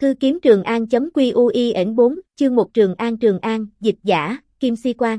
Thư kiếm Trường An.QUIN4, chương 1 Trường An, dịch giả, Kim Si Quan.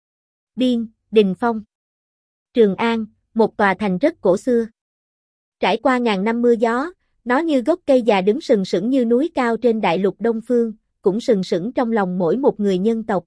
Biên, Đình Phong. Trường An, một tòa thành rất cổ xưa. Trải qua ngàn năm mưa gió, nó như gốc cây già đứng sừng sững như núi cao trên đại lục Đông Phương, cũng sừng sững trong lòng mỗi một người nhân tộc.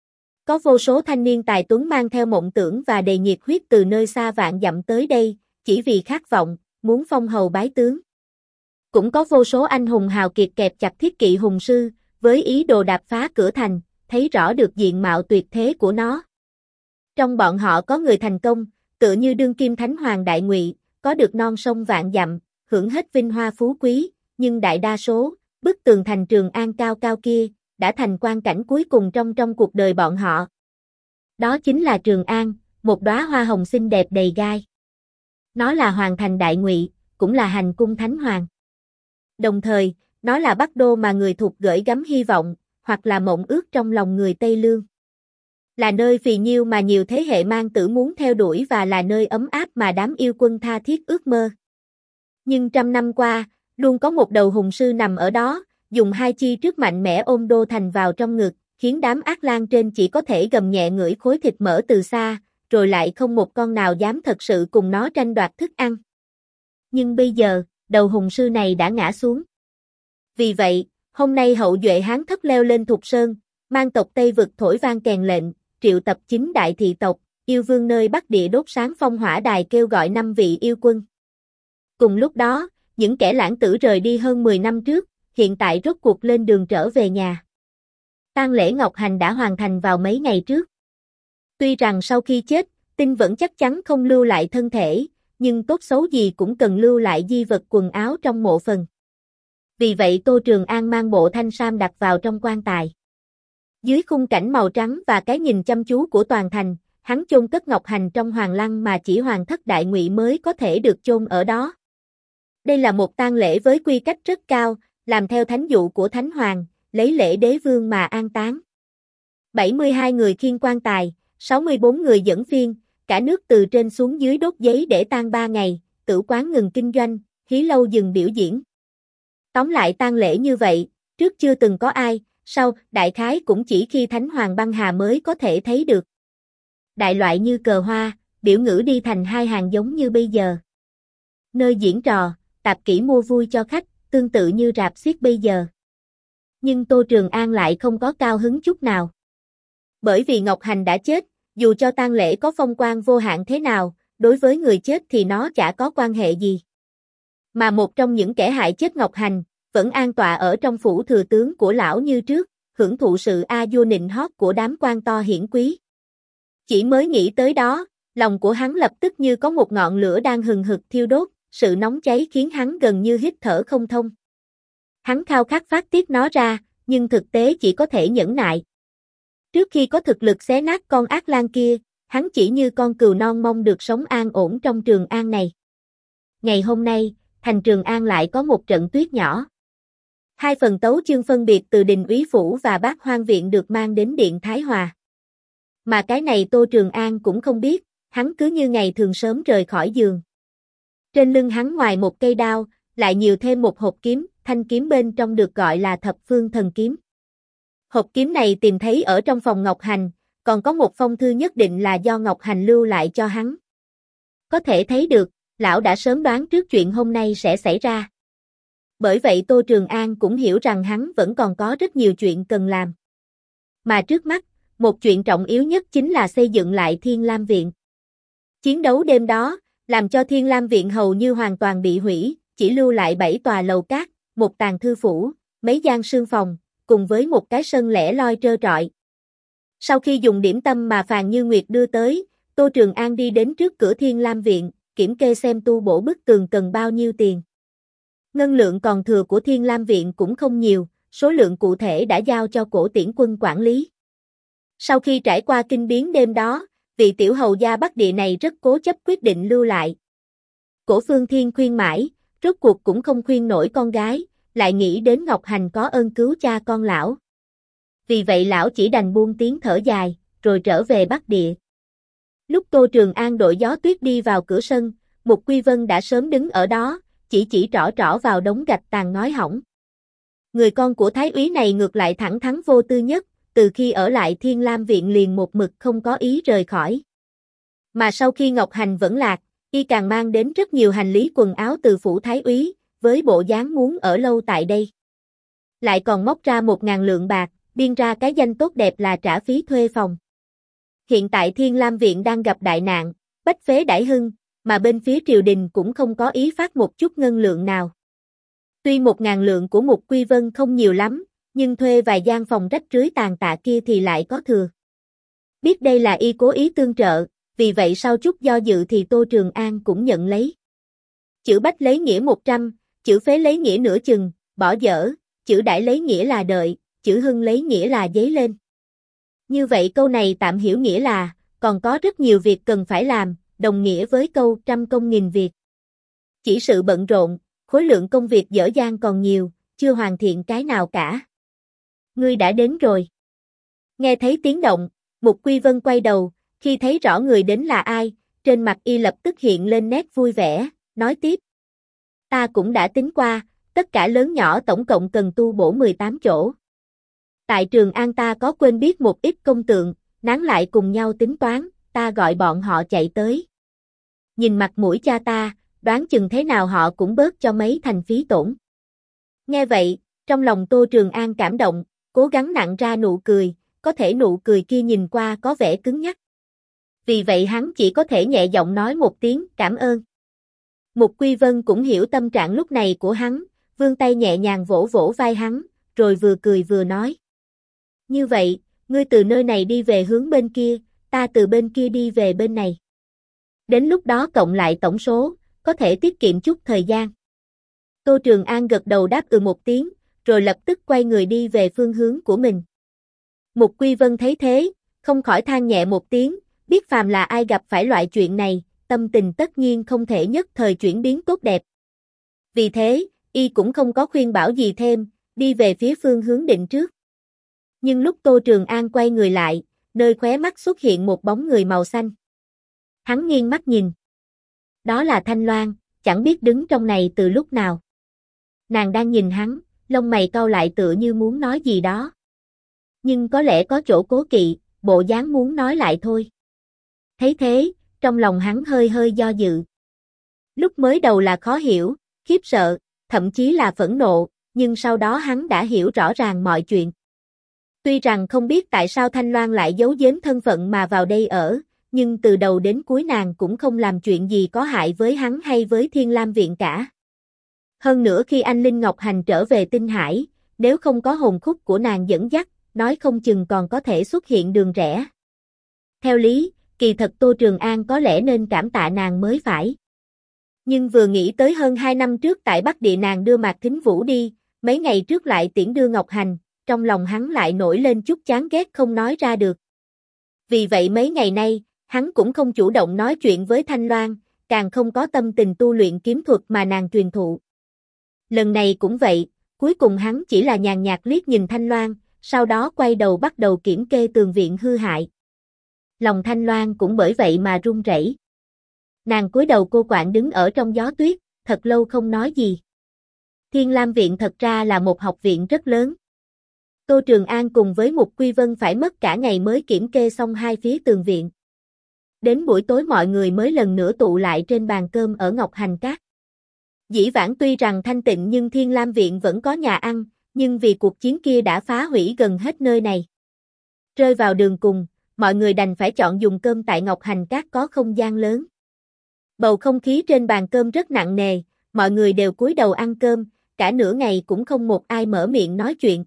Có vô số thanh niên tài tuấn mang theo mộng tưởng và đầy nhiệt huyết từ nơi xa vạn dặm tới đây, chỉ vì khát vọng, muốn phong hầu bái tướng. Cũng có vô số anh hùng hào kiệt kẹp chặt thiết kỵ hùng sư, với ý đồ đạp phá cửa thành, thấy rõ được diện mạo tuyệt thế của nó. Trong bọn họ có người thành công, tựa như đương kim Thánh Hoàng Đại Ngụy, có được non sông vạn dặm, hưởng hết vinh hoa phú quý, nhưng đại đa số, bức tường thành Trường An cao cao kia, đã thành quan cảnh cuối cùng trong cuộc đời bọn họ. Đó chính là Trường An, một đóa hoa hồng xinh đẹp đầy gai. Nó là hoàng thành Đại Ngụy, cũng là hành cung Thánh Hoàng. Đồng thời, nó là Bắc Đô mà người Thục gửi gắm hy vọng, hoặc là mộng ước trong lòng người Tây Lương. Là nơi phì nhiêu mà nhiều thế hệ mang tử muốn theo đuổi và là nơi ấm áp mà đám yêu quân tha thiết ước mơ. Nhưng trăm năm qua, luôn có một đầu hùng sư nằm ở đó, dùng hai chi trước mạnh mẽ ôm đô thành vào trong ngực, khiến đám ác lang trên chỉ có thể gầm nhẹ ngửi khối thịt mỡ từ xa, rồi lại không một con nào dám thật sự cùng nó tranh đoạt thức ăn. Nhưng bây giờ, đầu hùng sư này đã ngã xuống. Vì vậy, hôm nay hậu duệ Hán Thất leo lên Thục Sơn, mang tộc Tây Vực thổi vang kèn lệnh, triệu tập 9 đại thị tộc, yêu vương nơi Bắc Địa đốt sáng phong hỏa đài kêu gọi 5 vị yêu quân. Cùng lúc đó, những kẻ lãng tử rời đi hơn 10 năm trước, hiện tại rốt cuộc lên đường trở về nhà. Tang lễ Ngọc Hành đã hoàn thành vào mấy ngày trước. Tuy rằng sau khi chết, Tinh vẫn chắc chắn không lưu lại thân thể, nhưng tốt xấu gì cũng cần lưu lại di vật quần áo trong mộ phần. Vì vậy Tô Trường An mang bộ thanh sam đặt vào trong quan tài. Dưới khung cảnh màu trắng và cái nhìn chăm chú của toàn thành, hắn chôn cất Ngọc Hành trong hoàng lăng mà chỉ Hoàng Thất Đại Ngụy mới có thể được chôn ở đó. Đây là một tang lễ với quy cách rất cao, làm theo thánh dụ của Thánh Hoàng, lấy lễ đế vương mà an táng. 72 người khiêng quan tài, 64 người dẫn phiên, cả nước từ trên xuống dưới đốt giấy để tang 3 ngày, tử quán ngừng kinh doanh, hí lâu dừng biểu diễn. Tóm lại tang lễ như vậy, trước chưa từng có ai, sau, đại khái cũng chỉ khi Thánh Hoàng băng hà mới có thể thấy được. Đại loại như cờ hoa, biểu ngữ đi thành hai hàng giống như bây giờ. Nơi diễn trò, tạp kỹ mua vui cho khách, tương tự như rạp xiếc bây giờ. Nhưng Tô Trường An lại không có cao hứng chút nào. Bởi vì Ngọc Hành đã chết, dù cho tang lễ có phong quang vô hạn thế nào, đối với người chết thì nó chả có quan hệ gì. Mà một trong những kẻ hại chết Ngọc Hành, vẫn an tọa ở trong phủ thừa tướng của lão như trước, hưởng thụ sự a vua nịnh hót của đám quan to hiển quý. Chỉ mới nghĩ tới đó, lòng của hắn lập tức như có một ngọn lửa đang hừng hực thiêu đốt, sự nóng cháy khiến hắn gần như hít thở không thông. Hắn khao khát phát tiết nó ra, nhưng thực tế chỉ có thể nhẫn nại. Trước khi có thực lực xé nát con ác lang kia, hắn chỉ như con cừu non mong được sống an ổn trong Trường An này. Ngày hôm nay, thành Trường An lại có một trận tuyết nhỏ. 2 phần tấu chương phân biệt từ Đình Úy Phủ và Bát Hoang Viện được mang đến Điện Thái Hòa. Mà cái này Tô Trường An cũng không biết, hắn cứ như ngày thường sớm rời khỏi giường. Trên lưng hắn ngoài một cây đao, lại nhiều thêm một hộp kiếm, thanh kiếm bên trong được gọi là Thập Phương Thần Kiếm. Hộp kiếm này tìm thấy ở trong phòng Ngọc Hành, còn có một phong thư nhất định là do Ngọc Hành lưu lại cho hắn. Có thể thấy được, lão đã sớm đoán trước chuyện hôm nay sẽ xảy ra. Bởi vậy Tô Trường An cũng hiểu rằng hắn vẫn còn có rất nhiều chuyện cần làm. Mà trước mắt, một chuyện trọng yếu nhất chính là xây dựng lại Thiên Lam Viện. Chiến đấu đêm đó, làm cho Thiên Lam Viện hầu như hoàn toàn bị hủy, chỉ lưu lại 7 tòa lầu cát, một tàng thư phủ, mấy gian sương phòng, cùng với một cái sân lẻ loi trơ trọi. Sau khi dùng điểm tâm mà Phàn Như Nguyệt đưa tới, Tô Trường An đi đến trước cửa Thiên Lam Viện, kiểm kê xem tu bổ bức tường cần bao nhiêu tiền. Ngân lượng còn thừa của Thiên Lam Viện cũng không nhiều, số lượng cụ thể đã giao cho Cổ Tiễn Quân quản lý. Sau khi trải qua kinh biến đêm đó, vị tiểu hầu gia Bắc Địa này rất cố chấp quyết định lưu lại. Cổ Phương Thiên khuyên mãi, rốt cuộc cũng không khuyên nổi con gái, lại nghĩ đến Ngọc Hành có ơn cứu cha con lão. Vì vậy lão chỉ đành buông tiếng thở dài, rồi trở về Bắc Địa. Lúc Tô Trường An đội gió tuyết đi vào cửa sân, Mục Quy Vân đã sớm đứng ở đó, chỉ trỏ vào đống gạch tàn ngói hỏng. Người con của Thái úy này ngược lại thẳng thắn vô tư nhất, từ khi ở lại Thiên Lam Viện liền một mực không có ý rời khỏi. Mà sau khi Ngọc Hành vẫn lạc, y càng mang đến rất nhiều hành lý quần áo từ phủ Thái úy, với bộ dáng muốn ở lâu tại đây. Lại còn móc ra 1.000 lượng bạc, biên ra cái danh tốt đẹp là trả phí thuê phòng. Hiện tại Thiên Lam Viện đang gặp đại nạn, bách phế đãi hưng, mà bên phía triều đình cũng không có ý phát một chút ngân lượng nào. Tuy 1.000 lượng của Mục Quy Vân không nhiều lắm, nhưng thuê vài gian phòng rách rưới tàn tạ kia thì lại có thừa. Biết đây là y cố ý tương trợ, vì vậy sau chút do dự thì Tô Trường An cũng nhận lấy. Chữ bách lấy nghĩa 100, chữ phế lấy nghĩa nửa chừng, bỏ dở, chữ đãi lấy nghĩa là đợi, chữ hưng lấy nghĩa là dấy lên. Như vậy câu này tạm hiểu nghĩa là, còn có rất nhiều việc cần phải làm, đồng nghĩa với câu trăm công nghìn việc. Chỉ sự bận rộn, khối lượng công việc dở dang còn nhiều, chưa hoàn thiện cái nào cả. Ngươi đã đến rồi. Nghe thấy tiếng động, Mục Quy Vân quay đầu, khi thấy rõ người đến là ai, trên mặt y lập tức hiện lên nét vui vẻ, nói tiếp. Ta cũng đã tính qua, tất cả lớn nhỏ tổng cộng cần tu bổ 18 chỗ. Tại Trường An ta có quên biết một ít công tượng, nán lại cùng nhau tính toán, ta gọi bọn họ chạy tới. Nhìn mặt mũi cha ta, đoán chừng thế nào họ cũng bớt cho mấy thành phí tổn. Nghe vậy, trong lòng Tô Trường An cảm động, cố gắng nặn ra nụ cười, có thể nụ cười kia nhìn qua có vẻ cứng nhắc. Vì vậy hắn chỉ có thể nhẹ giọng nói một tiếng cảm ơn. Mục Quy Vân cũng hiểu tâm trạng lúc này của hắn, vươn tay nhẹ nhàng vỗ vỗ vai hắn, rồi vừa cười vừa nói. Như vậy, ngươi từ nơi này đi về hướng bên kia, ta từ bên kia đi về bên này. Đến lúc đó cộng lại tổng số, có thể tiết kiệm chút thời gian. Tô Trường An gật đầu đáp một tiếng, rồi lập tức quay người đi về phương hướng của mình. Mục Quy Vân thấy thế, không khỏi than nhẹ một tiếng, biết phàm là ai gặp phải loại chuyện này, tâm tình tất nhiên không thể nhất thời chuyển biến tốt đẹp. Vì thế, y cũng không có khuyên bảo gì thêm, đi về phía phương hướng định trước. Nhưng lúc Tô Trường An quay người lại, nơi khóe mắt xuất hiện một bóng người màu xanh. Hắn nghiêng mắt nhìn. Đó là Thanh Loan, chẳng biết đứng trong này từ lúc nào. Nàng đang nhìn hắn, lông mày cau lại tựa như muốn nói gì đó. Nhưng có lẽ có chỗ cố kỵ, bộ dáng muốn nói lại thôi. Thấy thế, trong lòng hắn hơi hơi do dự. Lúc mới đầu là khó hiểu, khiếp sợ, thậm chí là phẫn nộ, nhưng sau đó hắn đã hiểu rõ ràng mọi chuyện. Tuy rằng không biết tại sao Thanh Loan lại giấu giếm thân phận mà vào đây ở, nhưng từ đầu đến cuối nàng cũng không làm chuyện gì có hại với hắn hay với Thiên Lam Viện cả. Hơn nữa khi anh Linh Ngọc Hành trở về Tinh Hải, nếu không có hồn khúc của nàng dẫn dắt, nói không chừng còn có thể xuất hiện đường rẽ. Theo lý, kỳ thật Tô Trường An có lẽ nên cảm tạ nàng mới phải. Nhưng vừa nghĩ tới hơn 2 năm trước tại Bắc Địa nàng đưa Mạc Thính Vũ đi, mấy ngày trước lại tiễn đưa Ngọc Hành, trong lòng hắn lại nổi lên chút chán ghét không nói ra được. Vì vậy mấy ngày nay, hắn cũng không chủ động nói chuyện với Thanh Loan, càng không có tâm tình tu luyện kiếm thuật mà nàng truyền thụ. Lần này cũng vậy, cuối cùng hắn chỉ là nhàn nhạt liếc nhìn Thanh Loan, sau đó quay đầu bắt đầu kiểm kê tường viện hư hại. Lòng Thanh Loan cũng bởi vậy mà run rẩy. Nàng cúi đầu cô quạnh đứng ở trong gió tuyết, thật lâu không nói gì. Thiên Lam Viện thật ra là một học viện rất lớn. Tô Trường An cùng với Mục Quy Vân phải mất cả ngày mới kiểm kê xong hai phía tường viện. Đến buổi tối mọi người mới lần nữa tụ lại trên bàn cơm ở Ngọc Hành Các. Dĩ vãng tuy rằng thanh tịnh nhưng Thiên Lam Viện vẫn có nhà ăn, nhưng vì cuộc chiến kia đã phá hủy gần hết nơi này. Rơi vào đường cùng, mọi người đành phải chọn dùng cơm tại Ngọc Hành Các có không gian lớn. Bầu không khí trên bàn cơm rất nặng nề, mọi người đều cúi đầu ăn cơm, cả nửa ngày cũng không một ai mở miệng nói chuyện.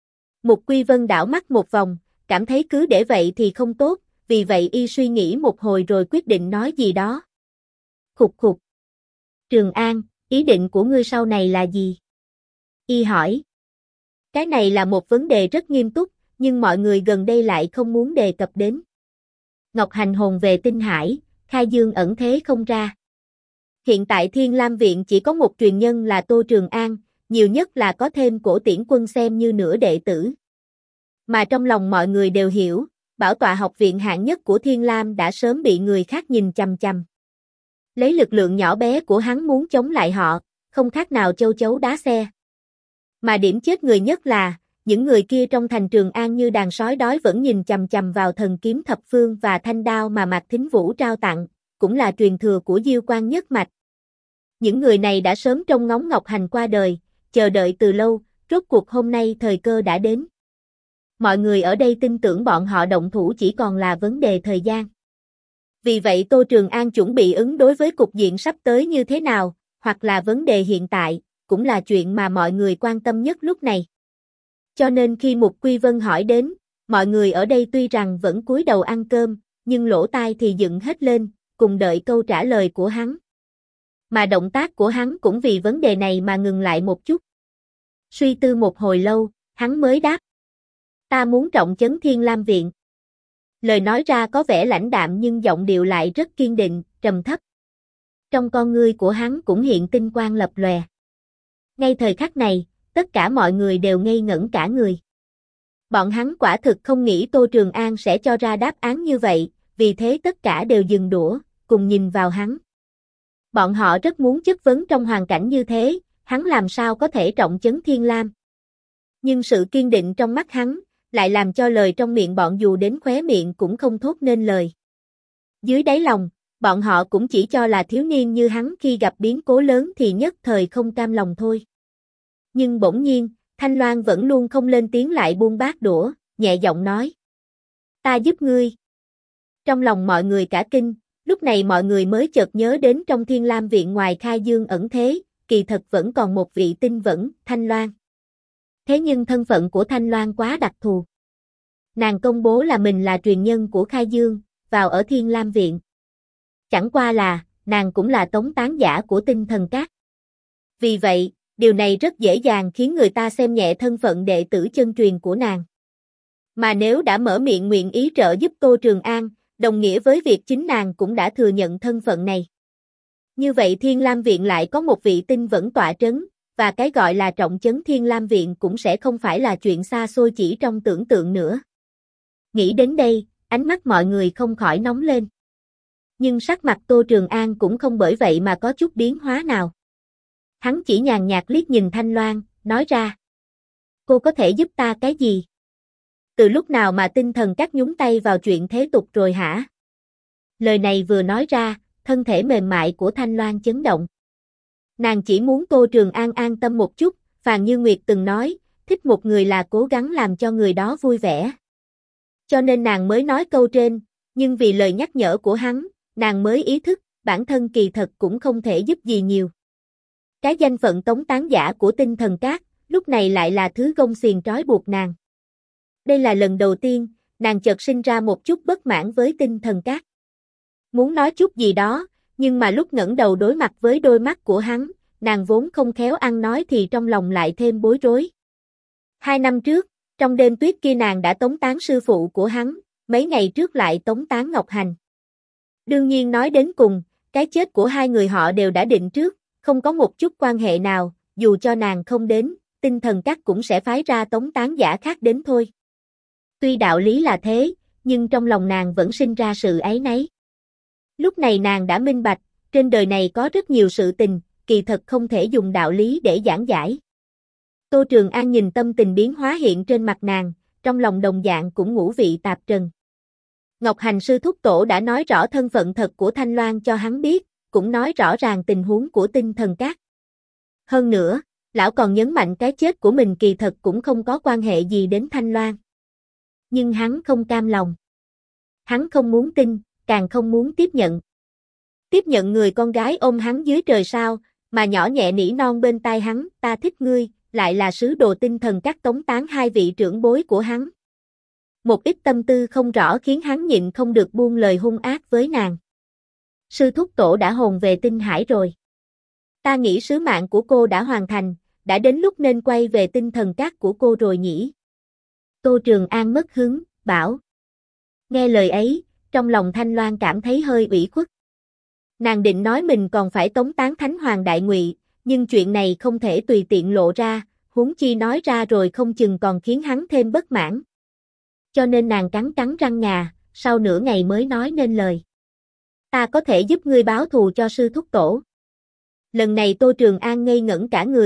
Mục Quy Vân đảo mắt một vòng, cảm thấy cứ để vậy thì không tốt, vì vậy y suy nghĩ một hồi rồi quyết định nói gì đó. Khục khục. Trường An, ý định của ngươi sau này là gì? Y hỏi. Cái này là một vấn đề rất nghiêm túc, nhưng mọi người gần đây lại không muốn đề cập đến. Ngọc Hành hồn về Tinh Hải, khai dương ẩn thế không ra. Hiện tại Thiên Lam Viện chỉ có một truyền nhân là Tô Trường An, nhiều nhất là có thêm Cổ Tiễn Quân xem như nửa đệ tử. Mà trong lòng mọi người đều hiểu, bảo tọa học viện hạng nhất của Thiên Lam đã sớm bị người khác nhìn chằm chằm. Lấy lực lượng nhỏ bé của hắn muốn chống lại họ, không khác nào châu chấu đá xe. Mà điểm chết người nhất là, những người kia trong thành Trường An như đàn sói đói vẫn nhìn chằm chằm vào thần kiếm thập phương và thanh đao mà Mạc Thính Vũ trao tặng, cũng là truyền thừa của Diêu Quan nhất mạch. Những người này đã sớm trông ngóng Ngọc Hành qua đời, chờ đợi từ lâu, rốt cuộc hôm nay thời cơ đã đến. Mọi người ở đây tin tưởng bọn họ động thủ chỉ còn là vấn đề thời gian. Vì vậy Tô Trường An chuẩn bị ứng đối với cục diện sắp tới như thế nào, hoặc là vấn đề hiện tại, cũng là chuyện mà mọi người quan tâm nhất lúc này. Cho nên khi Mục Quy Vân hỏi đến, mọi người ở đây tuy rằng vẫn cúi đầu ăn cơm, nhưng lỗ tai thì dựng hết lên, cùng đợi câu trả lời của hắn. Mà động tác của hắn cũng vì vấn đề này mà ngừng lại một chút. Suy tư một hồi lâu, hắn mới đáp. Ta muốn trọng trấn Thiên Lam Viện. Lời nói ra có vẻ lãnh đạm nhưng giọng điệu lại rất kiên định, trầm thấp. Trong con ngươi của hắn cũng hiện tinh quang lập lòe. Ngay thời khắc này, tất cả mọi người đều ngây ngẩn cả người. Bọn hắn quả thực không nghĩ Tô Trường An sẽ cho ra đáp án như vậy, vì thế tất cả đều dừng đũa, cùng nhìn vào hắn. Bọn họ rất muốn chất vấn trong hoàn cảnh như thế, hắn làm sao có thể trọng trấn Thiên Lam. Nhưng sự kiên định trong mắt hắn, lại làm cho lời trong miệng bọn dù đến khóe miệng cũng không thốt nên lời. Dưới đáy lòng, bọn họ cũng chỉ cho là thiếu niên như hắn khi gặp biến cố lớn thì nhất thời không cam lòng thôi. Nhưng bỗng nhiên, Thanh Loan vẫn luôn không lên tiếng lại buông bát đũa, nhẹ giọng nói. Ta giúp ngươi. Trong lòng mọi người cả kinh, lúc này mọi người mới chợt nhớ đến trong Thiên Lam Viện ngoài Khai Dương ẩn thế, kỳ thật vẫn còn một vị tinh vẫn, Thanh Loan. Thế nhưng thân phận của Thanh Loan quá đặc thù. Nàng công bố là mình là truyền nhân của Khai Dương, vào ở Thiên Lam Viện. Chẳng qua là, nàng cũng là tống tán giả của Tinh Thần Các. Vì vậy, điều này rất dễ dàng khiến người ta xem nhẹ thân phận đệ tử chân truyền của nàng. Mà nếu đã mở miệng nguyện ý trợ giúp Tô Trường An, đồng nghĩa với việc chính nàng cũng đã thừa nhận thân phận này. Như vậy Thiên Lam Viện lại có một vị tinh vẫn tọa trấn, và cái gọi là trọng trấn Thiên Lam Viện cũng sẽ không phải là chuyện xa xôi chỉ trong tưởng tượng nữa. Nghĩ đến đây, ánh mắt mọi người không khỏi nóng lên. Nhưng sắc mặt Tô Trường An cũng không bởi vậy mà có chút biến hóa nào. Hắn chỉ nhàn nhạt liếc nhìn Thanh Loan, nói ra. Cô có thể giúp ta cái gì? Từ lúc nào mà Tinh Thần Các nhúng tay vào chuyện thế tục rồi hả? Lời này vừa nói ra, thân thể mềm mại của Thanh Loan chấn động. Nàng chỉ muốn Tô Trường An an tâm một chút, Phàn Như Nguyệt từng nói, thích một người là cố gắng làm cho người đó vui vẻ. Cho nên nàng mới nói câu trên, nhưng vì lời nhắc nhở của hắn, nàng mới ý thức, bản thân kỳ thật cũng không thể giúp gì nhiều. Cái danh phận tống tán giả của Tinh Thần Các, lúc này lại là thứ gông xiềng trói buộc nàng. Đây là lần đầu tiên, nàng chợt sinh ra một chút bất mãn với Tinh Thần Các. Muốn nói chút gì đó, nhưng mà lúc ngẩng đầu đối mặt với đôi mắt của hắn, nàng vốn không khéo ăn nói thì trong lòng lại thêm bối rối. 2 năm trước, trong đêm tuyết kia nàng đã tống tán sư phụ của hắn, mấy ngày trước lại tống tán Ngọc Hành. Đương nhiên nói đến cùng, cái chết của hai người họ đều đã định trước, không có một chút quan hệ nào, dù cho nàng không đến, Tinh Thần Các cũng sẽ phái ra tống tán giả khác đến thôi. Tuy đạo lý là thế, nhưng trong lòng nàng vẫn sinh ra sự áy náy. Lúc này nàng đã minh bạch, trên đời này có rất nhiều sự tình, kỳ thật không thể dùng đạo lý để giảng giải. Tô Trường An nhìn tâm tình biến hóa hiện trên mặt nàng, trong lòng đồng dạng cũng ngũ vị tạp trần. Ngọc Hành sư thúc tổ đã nói rõ thân phận thật của Thanh Loan cho hắn biết, cũng nói rõ ràng tình huống của Tinh Thần Các. Hơn nữa, lão còn nhấn mạnh cái chết của mình kỳ thật cũng không có quan hệ gì đến Thanh Loan. Nhưng hắn không cam lòng. Hắn không muốn tin, càng không muốn tiếp nhận. Tiếp nhận người con gái ôm hắn dưới trời sao, mà nhỏ nhẹ nỉ non bên tai hắn, ta thích ngươi, lại là sứ đồ Tinh Thần Các tống tán hai vị trưởng bối của hắn. Một ít tâm tư không rõ khiến hắn nhịn không được buông lời hung ác với nàng. Sư thúc tổ đã hồn về Tinh Hải rồi. Ta nghĩ sứ mạng của cô đã hoàn thành, đã đến lúc nên quay về Tinh Thần Các của cô rồi nhỉ. Tô Trường An mất hứng, bảo. Nghe lời ấy, trong lòng Thanh Loan cảm thấy hơi ủy khuất. Nàng định nói mình còn phải tống tán Thánh Hoàng Đại Ngụy, nhưng chuyện này không thể tùy tiện lộ ra, huống chi nói ra rồi không chừng còn khiến hắn thêm bất mãn. Cho nên nàng cắn cắn răng ngà, sau nửa ngày mới nói nên lời. Ta có thể giúp ngươi báo thù cho sư thúc tổ. Lần này Tô Trường An ngây ngẩn cả người,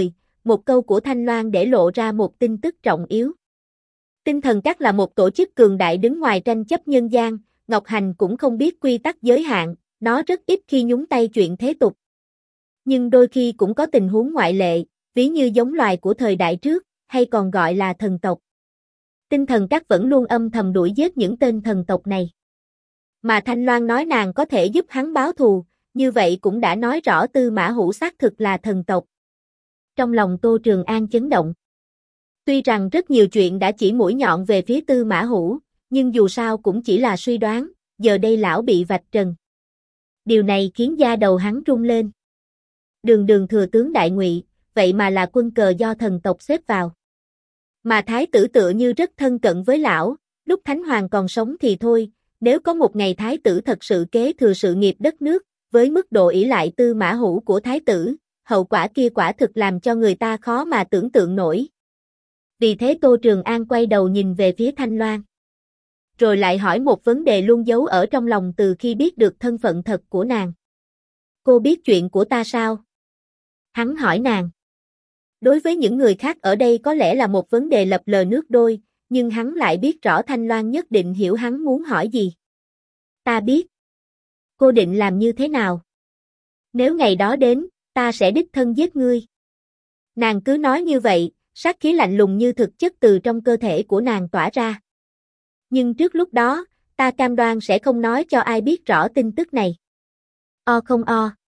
một câu của Thanh Loan để lộ ra một tin tức trọng yếu. Tinh thần các là một tổ chức cường đại đứng ngoài tranh chấp nhân gian, Ngọc Hành cũng không biết quy tắc giới hạn, nó rất ít khi nhúng tay chuyện thế tục. Nhưng đôi khi cũng có tình huống ngoại lệ, ví như giống loài của thời đại trước, hay còn gọi là thần tộc. Tinh thần các vẫn luôn âm thầm đuổi giết những tên thần tộc này. Mà Thanh Loan nói nàng có thể giúp hắn báo thù, như vậy cũng đã nói rõ Tư Mã Hữu xác thực là thần tộc. Trong lòng Tô Trường An chấn động. Tuy rằng rất nhiều chuyện đã chỉ mũi nhọn về phía Tư Mã Hữu, nhưng dù sao cũng chỉ là suy đoán, giờ đây lão bị vạch trần. Điều này khiến da đầu hắn rung lên. Đường thừa tướng đại ngụy, vậy mà là quân cờ do thần tộc xếp vào. Mà thái tử tựa như rất thân cận với lão, lúc Thánh Hoàng còn sống thì thôi, nếu có một ngày thái tử thật sự kế thừa sự nghiệp đất nước, với mức độ ỷ lại Tư Mã Hữu của thái tử, hậu quả kia quả thực làm cho người ta khó mà tưởng tượng nổi. Vì thế Tô Trường An quay đầu nhìn về phía Thanh Loan. Rồi lại hỏi một vấn đề luôn giấu ở trong lòng từ khi biết được thân phận thật của nàng. Cô biết chuyện của ta sao? Hắn hỏi nàng. Đối với những người khác ở đây có lẽ là một vấn đề lập lờ nước đôi, nhưng hắn lại biết rõ Thanh Loan nhất định hiểu hắn muốn hỏi gì. Ta biết. Cô định làm như thế nào? Nếu ngày đó đến, ta sẽ đích thân giết ngươi. Nàng cứ nói như vậy, sát khí lạnh lùng như thực chất từ trong cơ thể của nàng tỏa ra. Nhưng trước lúc đó, ta cam đoan sẽ không nói cho ai biết rõ tin tức này. O không o.